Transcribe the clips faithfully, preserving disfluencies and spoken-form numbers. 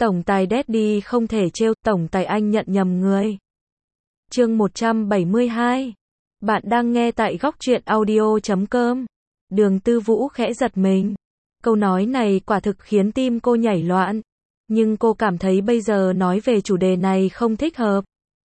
Tổng tài Daddy không thể trêu, tổng tài anh nhận nhầm người. Chương một trăm bảy mươi hai. Bạn đang nghe tại góc truyện audio chấm com. Đường Tư Vũ khẽ giật mình. Câu nói này quả thực khiến tim cô nhảy loạn. Nhưng cô cảm thấy bây giờ nói về chủ đề này không thích hợp.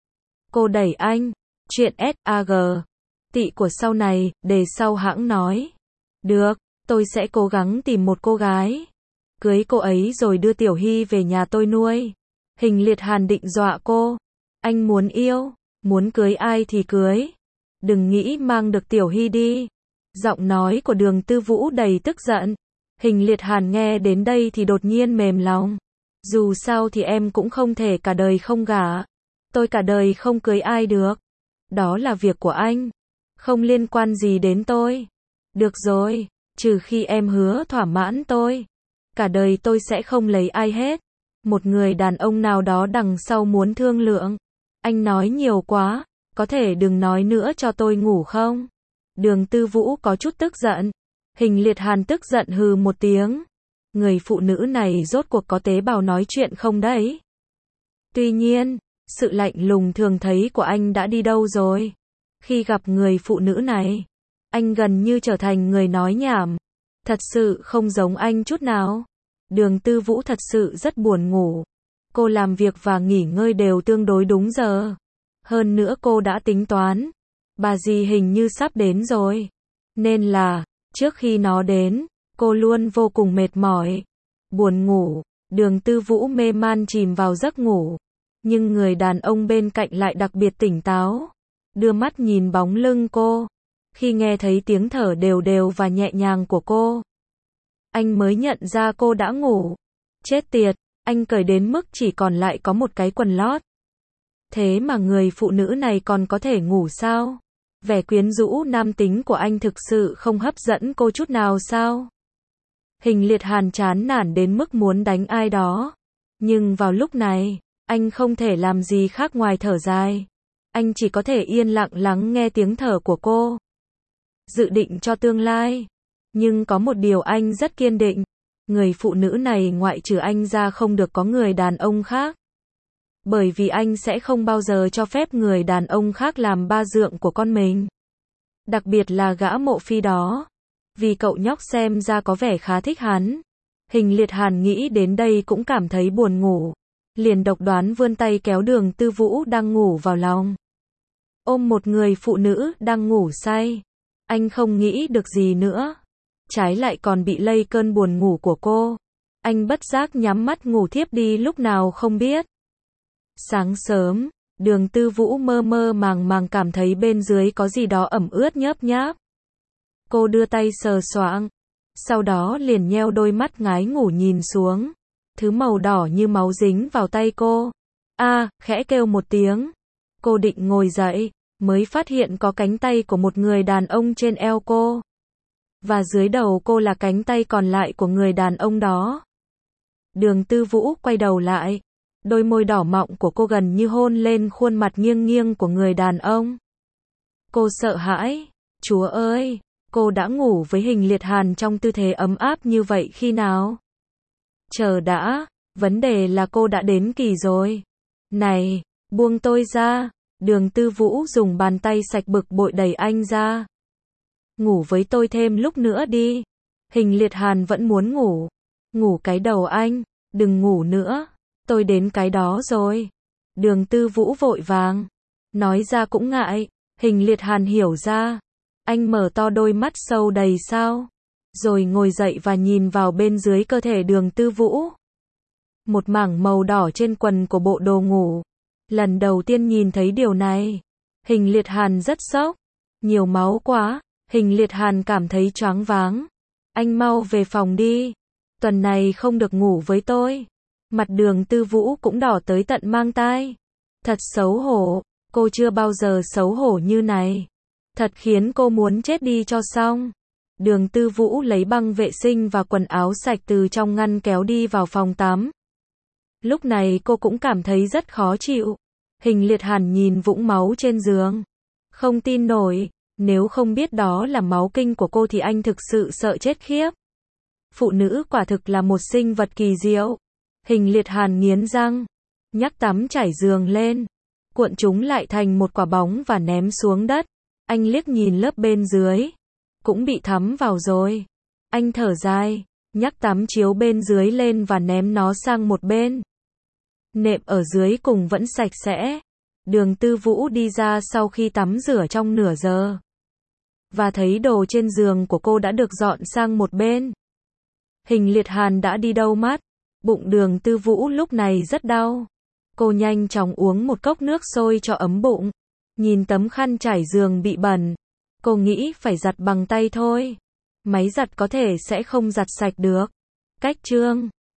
Cô đẩy anh. Chuyện ét a giê. Tị của sau này, để sau hãng nói. Được, tôi sẽ cố gắng tìm một cô gái. Cưới cô ấy rồi đưa Tiểu Hy về nhà tôi nuôi. Hình Liệt Hàn định dọa cô. Anh muốn yêu, muốn cưới ai thì cưới. Đừng nghĩ mang được Tiểu Hy đi. Giọng nói của Đường Tư Vũ đầy tức giận. Hình Liệt Hàn nghe đến đây thì đột nhiên mềm lòng. Dù sao thì em cũng không thể cả đời không gả. Tôi cả đời không cưới ai được. Đó là việc của anh. Không liên quan gì đến tôi. Được rồi, trừ khi em hứa thỏa mãn tôi. Cả đời tôi sẽ không lấy ai hết. Một người đàn ông nào đó đằng sau muốn thương lượng. Anh nói nhiều quá, có thể đừng nói nữa cho tôi ngủ không? Đường Tư Vũ có chút tức giận. Hình Liệt Hàn tức giận hừ một tiếng. Người phụ nữ này rốt cuộc có tế bào nói chuyện không đấy? Tuy nhiên, sự lạnh lùng thường thấy của anh đã đi đâu rồi? Khi gặp người phụ nữ này, anh gần như trở thành người nói nhảm. Thật sự không giống anh chút nào. Đường Tư Vũ thật sự rất buồn ngủ. Cô làm việc và nghỉ ngơi đều tương đối đúng giờ. Hơn nữa cô đã tính toán. Bà dì hình như sắp đến rồi. Nên là, trước khi nó đến, cô luôn vô cùng mệt mỏi. Buồn ngủ, Đường Tư Vũ mê man chìm vào giấc ngủ. Nhưng người đàn ông bên cạnh lại đặc biệt tỉnh táo. Đưa mắt nhìn bóng lưng cô. Khi nghe thấy tiếng thở đều đều và nhẹ nhàng của cô, anh mới nhận ra cô đã ngủ. Chết tiệt, anh cởi đến mức chỉ còn lại có một cái quần lót. Thế mà người phụ nữ này còn có thể ngủ sao? Vẻ quyến rũ nam tính của anh thực sự không hấp dẫn cô chút nào sao? Hình Liệt Hàn chán nản đến mức muốn đánh ai đó. Nhưng vào lúc này, anh không thể làm gì khác ngoài thở dài. Anh chỉ có thể yên lặng lắng nghe tiếng thở của cô. Dự định cho tương lai. Nhưng có một điều anh rất kiên định. Người phụ nữ này ngoại trừ anh ra không được có người đàn ông khác. Bởi vì anh sẽ không bao giờ cho phép người đàn ông khác làm ba dượng của con mình. Đặc biệt là gã Mộ Phi đó. Vì cậu nhóc xem ra có vẻ khá thích hắn. Hình Liệt Hàn nghĩ đến đây cũng cảm thấy buồn ngủ. Liền độc đoán vươn tay kéo Đường Tư Vũ đang ngủ vào lòng. Ôm một người phụ nữ đang ngủ say. Anh không nghĩ được gì nữa. Trái lại còn bị lây cơn buồn ngủ của cô. Anh bất giác nhắm mắt ngủ thiếp đi lúc nào không biết. Sáng sớm, Đường Tư Vũ mơ mơ màng màng cảm thấy bên dưới có gì đó ẩm ướt nhớp nháp. Cô đưa tay sờ soạng. Sau đó liền nheo đôi mắt ngái ngủ nhìn xuống. Thứ màu đỏ như máu dính vào tay cô. A, à, khẽ kêu một tiếng. Cô định ngồi dậy, mới phát hiện có cánh tay của một người đàn ông trên eo cô. Và dưới đầu cô là cánh tay còn lại của người đàn ông đó. Đường Tư Vũ quay đầu lại. Đôi môi đỏ mọng của cô gần như hôn lên khuôn mặt nghiêng nghiêng của người đàn ông. Cô sợ hãi. Chúa ơi, cô đã ngủ với Hình Liệt Hàn trong tư thế ấm áp như vậy khi nào? Chờ đã, vấn đề là cô đã đến kỳ rồi. Này, buông tôi ra. Đường Tư Vũ dùng bàn tay sạch bực bội đẩy anh ra. Ngủ với tôi thêm lúc nữa đi. Hình Liệt Hàn vẫn muốn ngủ. Ngủ cái đầu anh, đừng ngủ nữa. Tôi đến cái đó rồi. Đường Tư Vũ vội vàng. Nói ra cũng ngại. Hình Liệt Hàn hiểu ra. Anh mở to đôi mắt sâu đầy sao. Rồi ngồi dậy và nhìn vào bên dưới cơ thể Đường Tư Vũ. Một mảng màu đỏ trên quần của bộ đồ ngủ. Lần đầu tiên nhìn thấy điều này. Hình Liệt Hàn rất sốc. Nhiều máu quá. Hình Liệt Hàn cảm thấy choáng váng. Anh mau về phòng đi. Tuần này không được ngủ với tôi. Mặt Đường Tư Vũ cũng đỏ tới tận mang tai. Thật xấu hổ. Cô chưa bao giờ xấu hổ như này. Thật khiến cô muốn chết đi cho xong. Đường Tư Vũ lấy băng vệ sinh và quần áo sạch từ trong ngăn kéo đi vào phòng tắm. Lúc này cô cũng cảm thấy rất khó chịu. Hình Liệt Hàn nhìn vũng máu trên giường. Không tin nổi. Nếu không biết đó là máu kinh của cô thì anh thực sự sợ chết khiếp. Phụ nữ quả thực là một sinh vật kỳ diệu. Hình Liệt Hàn nghiến răng, nhắc tắm trải giường lên, cuộn chúng lại thành một quả bóng và ném xuống đất. Anh liếc nhìn lớp bên dưới, cũng bị thấm vào rồi. Anh thở dài, nhắc tắm chiếu bên dưới lên và ném nó sang một bên. Nệm ở dưới cùng vẫn sạch sẽ. Đường Tư Vũ đi ra sau khi tắm rửa trong nửa giờ, và thấy đồ trên giường của cô đã được dọn sang một bên. Hình Liệt Hàn đã đi đâu mất? Bụng Đường Tư Vũ lúc này rất đau. Cô nhanh chóng uống một cốc nước sôi cho ấm bụng. Nhìn tấm khăn trải giường bị bẩn, cô nghĩ phải giặt bằng tay thôi. Máy giặt có thể sẽ không giặt sạch được. Cách chương